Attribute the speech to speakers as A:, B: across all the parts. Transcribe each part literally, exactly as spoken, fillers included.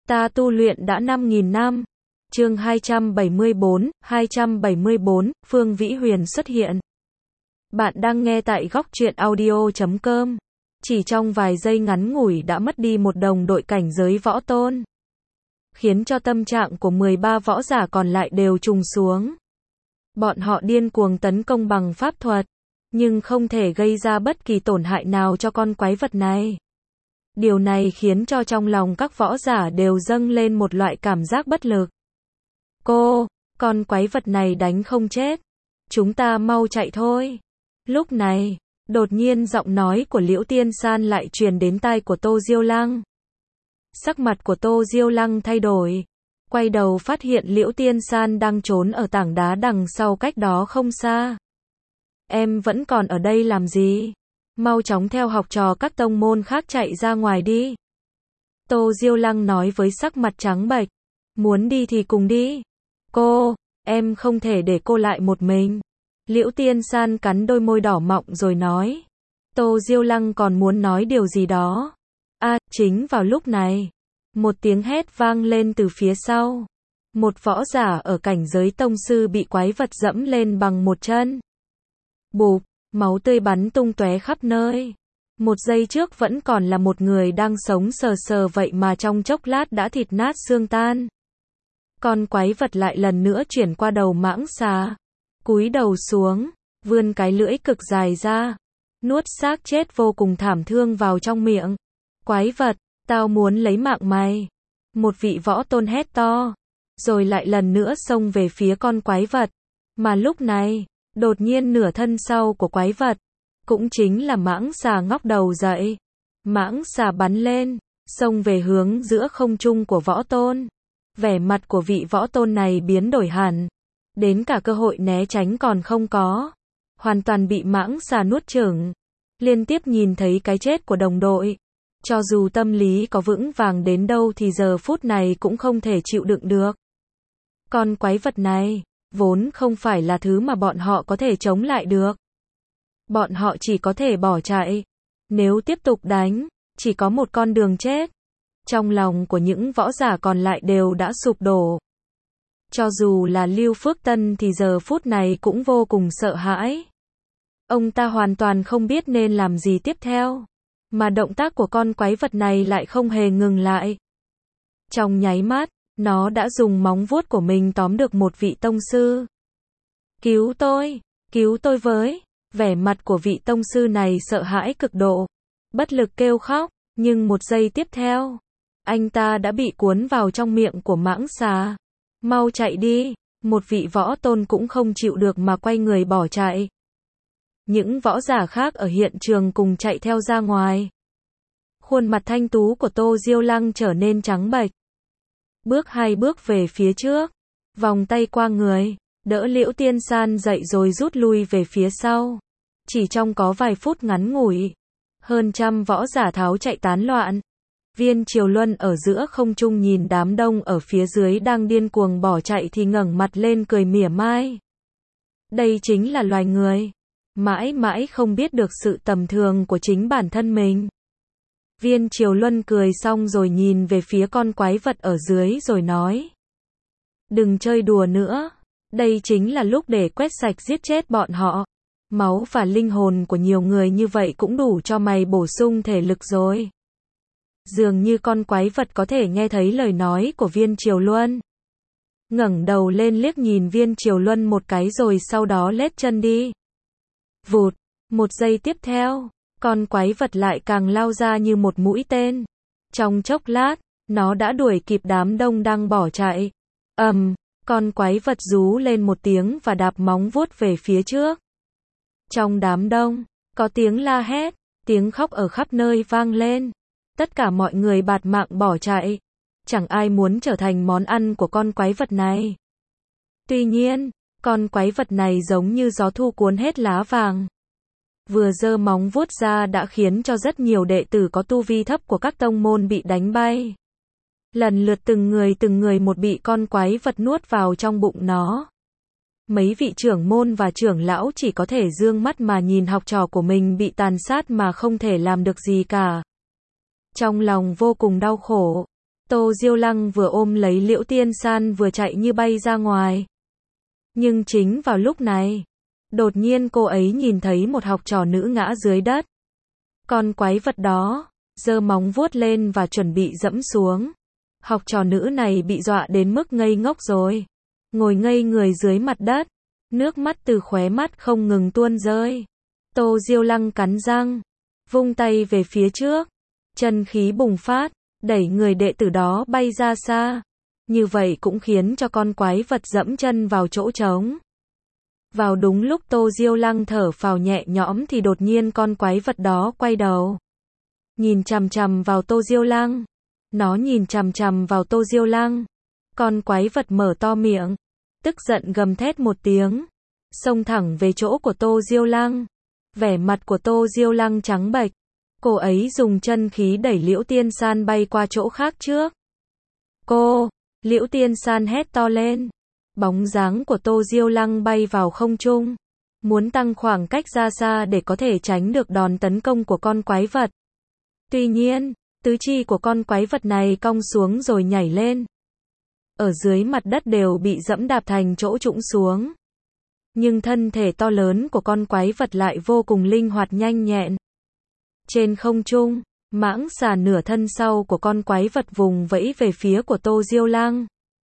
A: Ta tu luyện đã năm nghìn năm. Chương hai trăm bảy mươi bốn, hai trăm bảy mươi bốn, Phương Vĩ Huyền xuất hiện. Bạn đang nghe tại góc truyện audio chấm com. Chỉ trong vài giây ngắn ngủi đã mất đi một đồng đội cảnh giới võ tôn, khiến cho tâm trạng của mười ba võ giả còn lại đều trùng xuống. Bọn họ điên cuồng tấn công bằng pháp thuật, nhưng không thể gây ra bất kỳ tổn hại nào cho con quái vật này. Điều này khiến cho trong lòng các võ giả đều dâng lên một loại cảm giác bất lực. Cô, con quái vật này đánh không chết. Chúng ta mau chạy thôi. Lúc này, đột nhiên giọng nói của Liễu Tiên San lại truyền đến tai của Tô Diêu Lăng. Sắc mặt của Tô Diêu Lăng thay đổi. Quay đầu phát hiện Liễu Tiên San đang trốn ở tảng đá đằng sau cách đó không xa. Em vẫn còn ở đây làm gì? Mau chóng theo học trò các tông môn khác chạy ra ngoài đi. Tô Diêu Lăng nói với sắc mặt trắng bệch. Muốn đi thì cùng đi. Cô, em không thể để cô lại một mình. Liễu Tiên San cắn đôi môi đỏ mọng rồi nói. Tô Diêu Lăng còn muốn nói điều gì đó. À, chính vào lúc này, một tiếng hét vang lên từ phía sau. Một võ giả ở cảnh giới tông sư bị quái vật dẫm lên bằng một chân. Bụp, máu tươi bắn tung tóe khắp nơi. Một giây trước vẫn còn là một người đang sống sờ sờ vậy mà trong chốc lát đã thịt nát xương tan. Con quái vật lại lần nữa chuyển qua đầu mãng xà. Cúi đầu xuống, vươn cái lưỡi cực dài ra, nuốt xác chết vô cùng thảm thương vào trong miệng. Quái vật, tao muốn lấy mạng mày. Một vị võ tôn hét to, rồi lại lần nữa xông về phía con quái vật. Mà lúc này, đột nhiên nửa thân sau của quái vật, cũng chính là mãng xà ngóc đầu dậy. Mãng xà bắn lên, xông về hướng giữa không trung của võ tôn. Vẻ mặt của vị võ tôn này biến đổi hẳn, đến cả cơ hội né tránh còn không có. Hoàn toàn bị mãng xà nuốt chửng. Liên tiếp nhìn thấy cái chết của đồng đội. Cho dù tâm lý có vững vàng đến đâu thì giờ phút này cũng không thể chịu đựng được. Con quái vật này, vốn không phải là thứ mà bọn họ có thể chống lại được. Bọn họ chỉ có thể bỏ chạy. Nếu tiếp tục đánh, chỉ có một con đường chết. Trong lòng của những võ giả còn lại đều đã sụp đổ. Cho dù là Lưu Phước Tân thì giờ phút này cũng vô cùng sợ hãi. Ông ta hoàn toàn không biết nên làm gì tiếp theo. Mà động tác của con quái vật này lại không hề ngừng lại. Trong nháy mắt, nó đã dùng móng vuốt của mình tóm được một vị tông sư. Cứu tôi, cứu tôi với. Vẻ mặt của vị tông sư này sợ hãi cực độ. Bất lực kêu khóc, nhưng một giây tiếp theo, anh ta đã bị cuốn vào trong miệng của mãng xà. Mau chạy đi, một vị võ tôn cũng không chịu được mà quay người bỏ chạy. Những võ giả khác ở hiện trường cùng chạy theo ra ngoài. Khuôn mặt thanh tú của Tô Diêu Lăng trở nên trắng bệch. Bước hai bước về phía trước, vòng tay qua người, đỡ Liễu Tiên San dậy rồi rút lui về phía sau. Chỉ trong có vài phút ngắn ngủi, hơn trăm võ giả tháo chạy tán loạn. Viên Triều Luân ở giữa không trung nhìn đám đông ở phía dưới đang điên cuồng bỏ chạy thì ngẩng mặt lên cười mỉa mai. Đây chính là loài người, mãi mãi không biết được sự tầm thường của chính bản thân mình. Viên Triều Luân cười xong rồi nhìn về phía con quái vật ở dưới rồi nói. Đừng chơi đùa nữa, đây chính là lúc để quét sạch giết chết bọn họ. Máu và linh hồn của nhiều người như vậy cũng đủ cho mày bổ sung thể lực rồi. Dường như con quái vật có thể nghe thấy lời nói của Viên Triều Luân. Ngẩng đầu lên liếc nhìn Viên Triều Luân một cái rồi sau đó lết chân đi. Vụt, một giây tiếp theo, con quái vật lại càng lao ra như một mũi tên. Trong chốc lát, nó đã đuổi kịp đám đông đang bỏ chạy. Ầm, um, con quái vật rú lên một tiếng và đạp móng vuốt về phía trước. Trong đám đông, có tiếng la hét, tiếng khóc ở khắp nơi vang lên. Tất cả mọi người bạt mạng bỏ chạy. Chẳng ai muốn trở thành món ăn của con quái vật này. Tuy nhiên, con quái vật này giống như gió thu cuốn hết lá vàng. Vừa giơ móng vuốt ra đã khiến cho rất nhiều đệ tử có tu vi thấp của các tông môn bị đánh bay. Lần lượt từng người từng người một bị con quái vật nuốt vào trong bụng nó. Mấy vị trưởng môn và trưởng lão chỉ có thể dương mắt mà nhìn học trò của mình bị tàn sát mà không thể làm được gì cả. Trong lòng vô cùng đau khổ. Tô Diêu Lăng vừa ôm lấy Liễu Tiên San vừa chạy như bay ra ngoài. Nhưng chính vào lúc này, đột nhiên cô ấy nhìn thấy một học trò nữ ngã dưới đất. Con quái vật đó giơ móng vuốt lên và chuẩn bị dẫm xuống. Học trò nữ này bị dọa đến mức ngây ngốc rồi, ngồi ngây người dưới mặt đất, nước mắt từ khóe mắt không ngừng tuôn rơi. Tô Diêu Lăng cắn răng, vung tay về phía trước, chân khí bùng phát, đẩy người đệ tử đó bay ra xa. Như vậy cũng khiến cho con quái vật dẫm chân vào chỗ trống. Vào đúng lúc Tô Diêu Lăng thở phào nhẹ nhõm thì đột nhiên con quái vật đó quay đầu, nhìn chằm chằm vào Tô Diêu Lăng. Nó nhìn chằm chằm vào Tô Diêu Lăng. Con quái vật mở to miệng, tức giận gầm thét một tiếng, xông thẳng về chỗ của Tô Diêu Lăng. Vẻ mặt của Tô Diêu Lăng trắng bệch. Cô ấy dùng chân khí đẩy Liễu Tiên San bay qua chỗ khác trước. Cô! Liễu Tiên San hét to lên. Bóng dáng của Tô Diêu Lăng bay vào không trung, muốn tăng khoảng cách ra xa để có thể tránh được đòn tấn công của con quái vật. Tuy nhiên, tứ chi của con quái vật này cong xuống rồi nhảy lên. Ở dưới mặt đất đều bị dẫm đạp thành chỗ trũng xuống. Nhưng thân thể to lớn của con quái vật lại vô cùng linh hoạt nhanh nhẹn. Trên không trung, mãng xà nửa thân sau của con quái vật vùng vẫy về phía của Tô Diêu Lăng.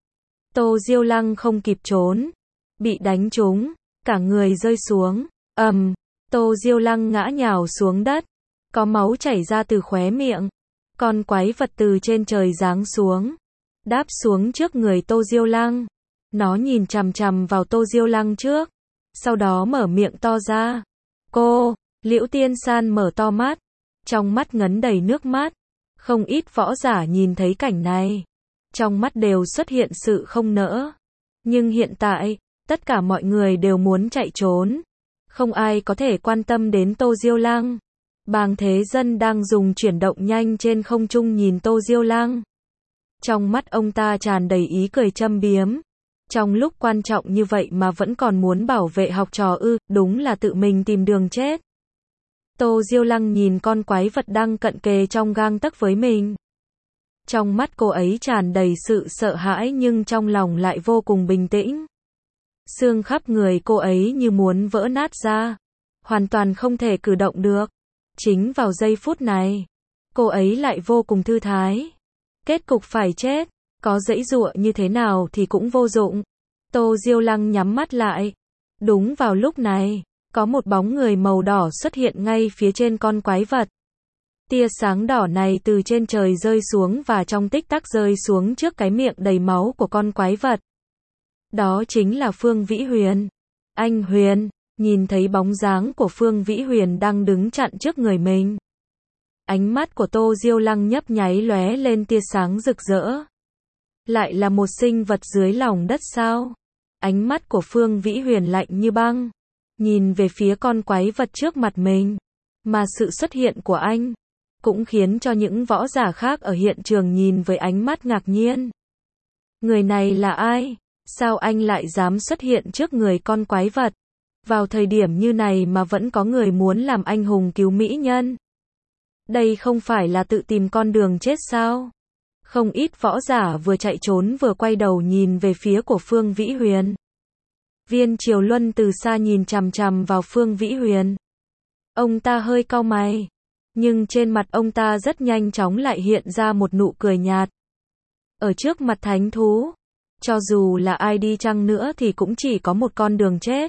A: Tô Diêu Lăng không kịp trốn, bị đánh trúng, cả người rơi xuống, ầm, um, Tô Diêu Lăng ngã nhào xuống đất, có máu chảy ra từ khóe miệng. Con quái vật từ trên trời giáng xuống, đáp xuống trước người Tô Diêu Lăng. Nó nhìn chằm chằm vào Tô Diêu Lăng trước, sau đó mở miệng to ra. Cô! Liễu Tiên San mở to mắt, trong mắt ngấn đầy nước mắt. Không ít võ giả nhìn thấy cảnh này, trong mắt đều xuất hiện sự không nỡ. Nhưng hiện tại, tất cả mọi người đều muốn chạy trốn. Không ai có thể quan tâm đến Tô Diêu Lăng. Bàng Thế Dân đang dùng chuyển động nhanh trên không trung nhìn Tô Diêu Lăng. Trong mắt ông ta tràn đầy ý cười châm biếm. Trong lúc quan trọng như vậy mà vẫn còn muốn bảo vệ học trò ư, đúng là tự mình tìm đường chết. Tô Diêu Lăng nhìn con quái vật đang cận kề trong gang tấc với mình. Trong mắt cô ấy tràn đầy sự sợ hãi nhưng trong lòng lại vô cùng bình tĩnh. Xương khắp người cô ấy như muốn vỡ nát ra, hoàn toàn không thể cử động được. Chính vào giây phút này, cô ấy lại vô cùng thư thái. Kết cục phải chết, có giãy giụa như thế nào thì cũng vô dụng. Tô Diêu Lăng nhắm mắt lại. Đúng vào lúc này, có một bóng người màu đỏ xuất hiện ngay phía trên con quái vật. Tia sáng đỏ này từ trên trời rơi xuống và trong tích tắc rơi xuống trước cái miệng đầy máu của con quái vật. Đó chính là Phương Vĩ Huyền. Anh Huyền, nhìn thấy bóng dáng của Phương Vĩ Huyền đang đứng chặn trước người mình. Ánh mắt của Tô Diêu Lăng nhấp nháy lóe lên tia sáng rực rỡ. Lại là một sinh vật dưới lòng đất sao? Ánh mắt của Phương Vĩ Huyền lạnh như băng, nhìn về phía con quái vật trước mặt mình. Mà sự xuất hiện của anh cũng khiến cho những võ giả khác ở hiện trường nhìn với ánh mắt ngạc nhiên. Người này là ai? Sao anh lại dám xuất hiện trước người con quái vật? Vào thời điểm như này mà vẫn có người muốn làm anh hùng cứu mỹ nhân. Đây không phải là tự tìm con đường chết sao? Không ít võ giả vừa chạy trốn vừa quay đầu nhìn về phía của Phương Vĩ Huyền. Viên Triều Luân từ xa nhìn chằm chằm vào Phương Vĩ Huyền. Ông ta hơi cau mày, nhưng trên mặt ông ta rất nhanh chóng lại hiện ra một nụ cười nhạt. Ở trước mặt thánh thú, cho dù là ai đi chăng nữa thì cũng chỉ có một con đường chết.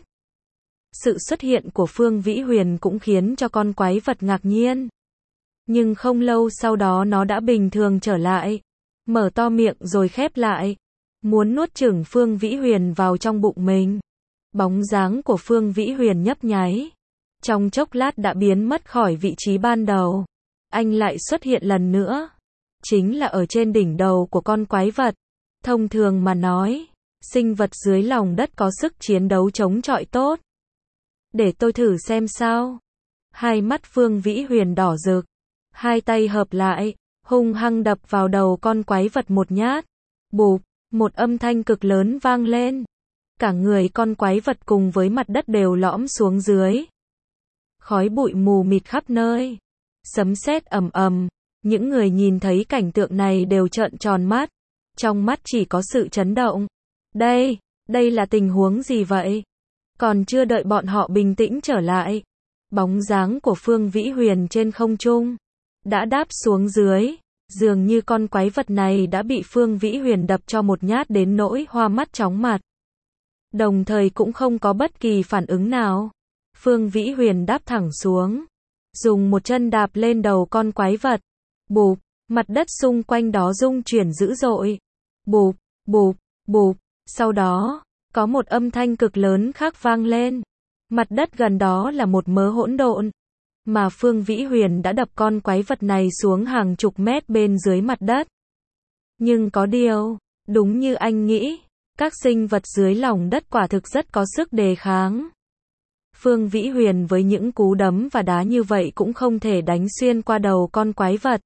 A: Sự xuất hiện của Phương Vĩ Huyền cũng khiến cho con quái vật ngạc nhiên. Nhưng không lâu sau đó nó đã bình thường trở lại, mở to miệng rồi khép lại, muốn nuốt chửng Phương Vĩ Huyền vào trong bụng mình. Bóng dáng của Phương Vĩ Huyền nhấp nháy, trong chốc lát đã biến mất khỏi vị trí ban đầu. Anh lại xuất hiện lần nữa, chính là ở trên đỉnh đầu của con quái vật. Thông thường mà nói, sinh vật dưới lòng đất có sức chiến đấu chống chọi tốt. Để tôi thử xem sao. Hai mắt Phương Vĩ Huyền đỏ rực, hai tay hợp lại, hung hăng đập vào đầu con quái vật một nhát. Bụp, một âm thanh cực lớn vang lên. Cả người con quái vật cùng với mặt đất đều lõm xuống dưới. Khói bụi mù mịt khắp nơi. Sấm sét ầm ầm, Những người nhìn thấy cảnh tượng này đều trợn tròn mắt, trong mắt chỉ có sự chấn động. Đây, đây là tình huống gì vậy? Còn chưa đợi bọn họ bình tĩnh trở lại, bóng dáng của Phương Vĩ Huyền trên không trung đã đáp xuống dưới, dường như con quái vật này đã bị Phương Vĩ Huyền đập cho một nhát đến nỗi hoa mắt chóng mặt. Đồng thời cũng không có bất kỳ phản ứng nào. Phương Vĩ Huyền đáp thẳng xuống, dùng một chân đạp lên đầu con quái vật. Bụp, mặt đất xung quanh đó rung chuyển dữ dội. Bụp, bụp, bụp, sau đó, có một âm thanh cực lớn khác vang lên. Mặt đất gần đó là một mớ hỗn độn, mà Phương Vĩ Huyền đã đập con quái vật này xuống hàng chục mét bên dưới mặt đất. Nhưng có điều, đúng như anh nghĩ, các sinh vật dưới lòng đất quả thực rất có sức đề kháng. Phương Vĩ Huyền với những cú đấm và đá như vậy cũng không thể đánh xuyên qua đầu con quái vật.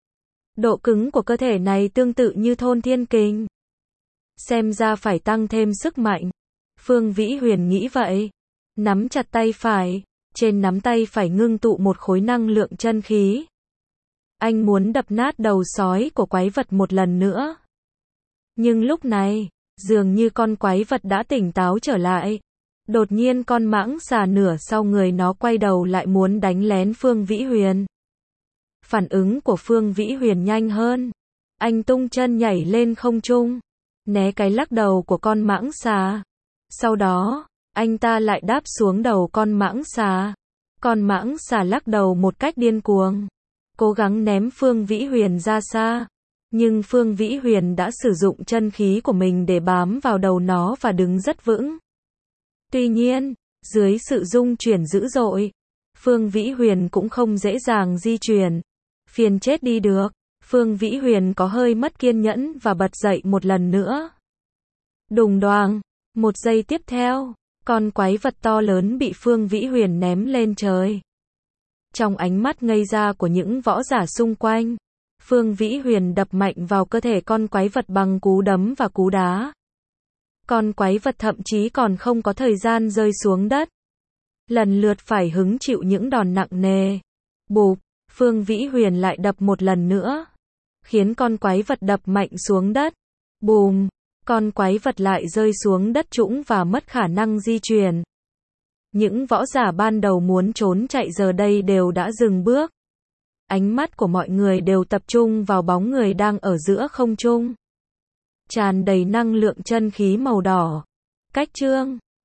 A: Độ cứng của cơ thể này tương tự như thôn thiên kình. Xem ra phải tăng thêm sức mạnh. Phương Vĩ Huyền nghĩ vậy. Nắm chặt tay phải, trên nắm tay phải ngưng tụ một khối năng lượng chân khí. Anh muốn đập nát đầu sói của quái vật một lần nữa. Nhưng lúc này, dường như con quái vật đã tỉnh táo trở lại. Đột nhiên con mãng xà nửa sau người nó quay đầu lại muốn đánh lén Phương Vĩ Huyền. Phản ứng của Phương Vĩ Huyền nhanh hơn. Anh tung chân nhảy lên không trung, né cái lắc đầu của con mãng xà. Sau đó, anh ta lại đáp xuống đầu con mãng xà. Con mãng xà lắc đầu một cách điên cuồng, cố gắng ném Phương Vĩ Huyền ra xa. Nhưng Phương Vĩ Huyền đã sử dụng chân khí của mình để bám vào đầu nó và đứng rất vững. Tuy nhiên, dưới sự rung chuyển dữ dội, Phương Vĩ Huyền cũng không dễ dàng di chuyển. Phiền chết đi được. Phương Vĩ Huyền có hơi mất kiên nhẫn và bật dậy một lần nữa. Đùng đoàng, một giây tiếp theo, con quái vật to lớn bị Phương Vĩ Huyền ném lên trời. Trong ánh mắt ngây ra của những võ giả xung quanh, Phương Vĩ Huyền đập mạnh vào cơ thể con quái vật bằng cú đấm và cú đá. Con quái vật thậm chí còn không có thời gian rơi xuống đất. Lần lượt phải hứng chịu những đòn nặng nề. Bụp, Phương Vĩ Huyền lại đập một lần nữa, khiến con quái vật đập mạnh xuống đất. Bùm, con quái vật lại rơi xuống đất trũng và mất khả năng di chuyển. Những võ giả ban đầu muốn trốn chạy giờ đây đều đã dừng bước. Ánh mắt của mọi người đều tập trung vào bóng người đang ở giữa không trung, tràn đầy năng lượng chân khí màu đỏ. Cách chương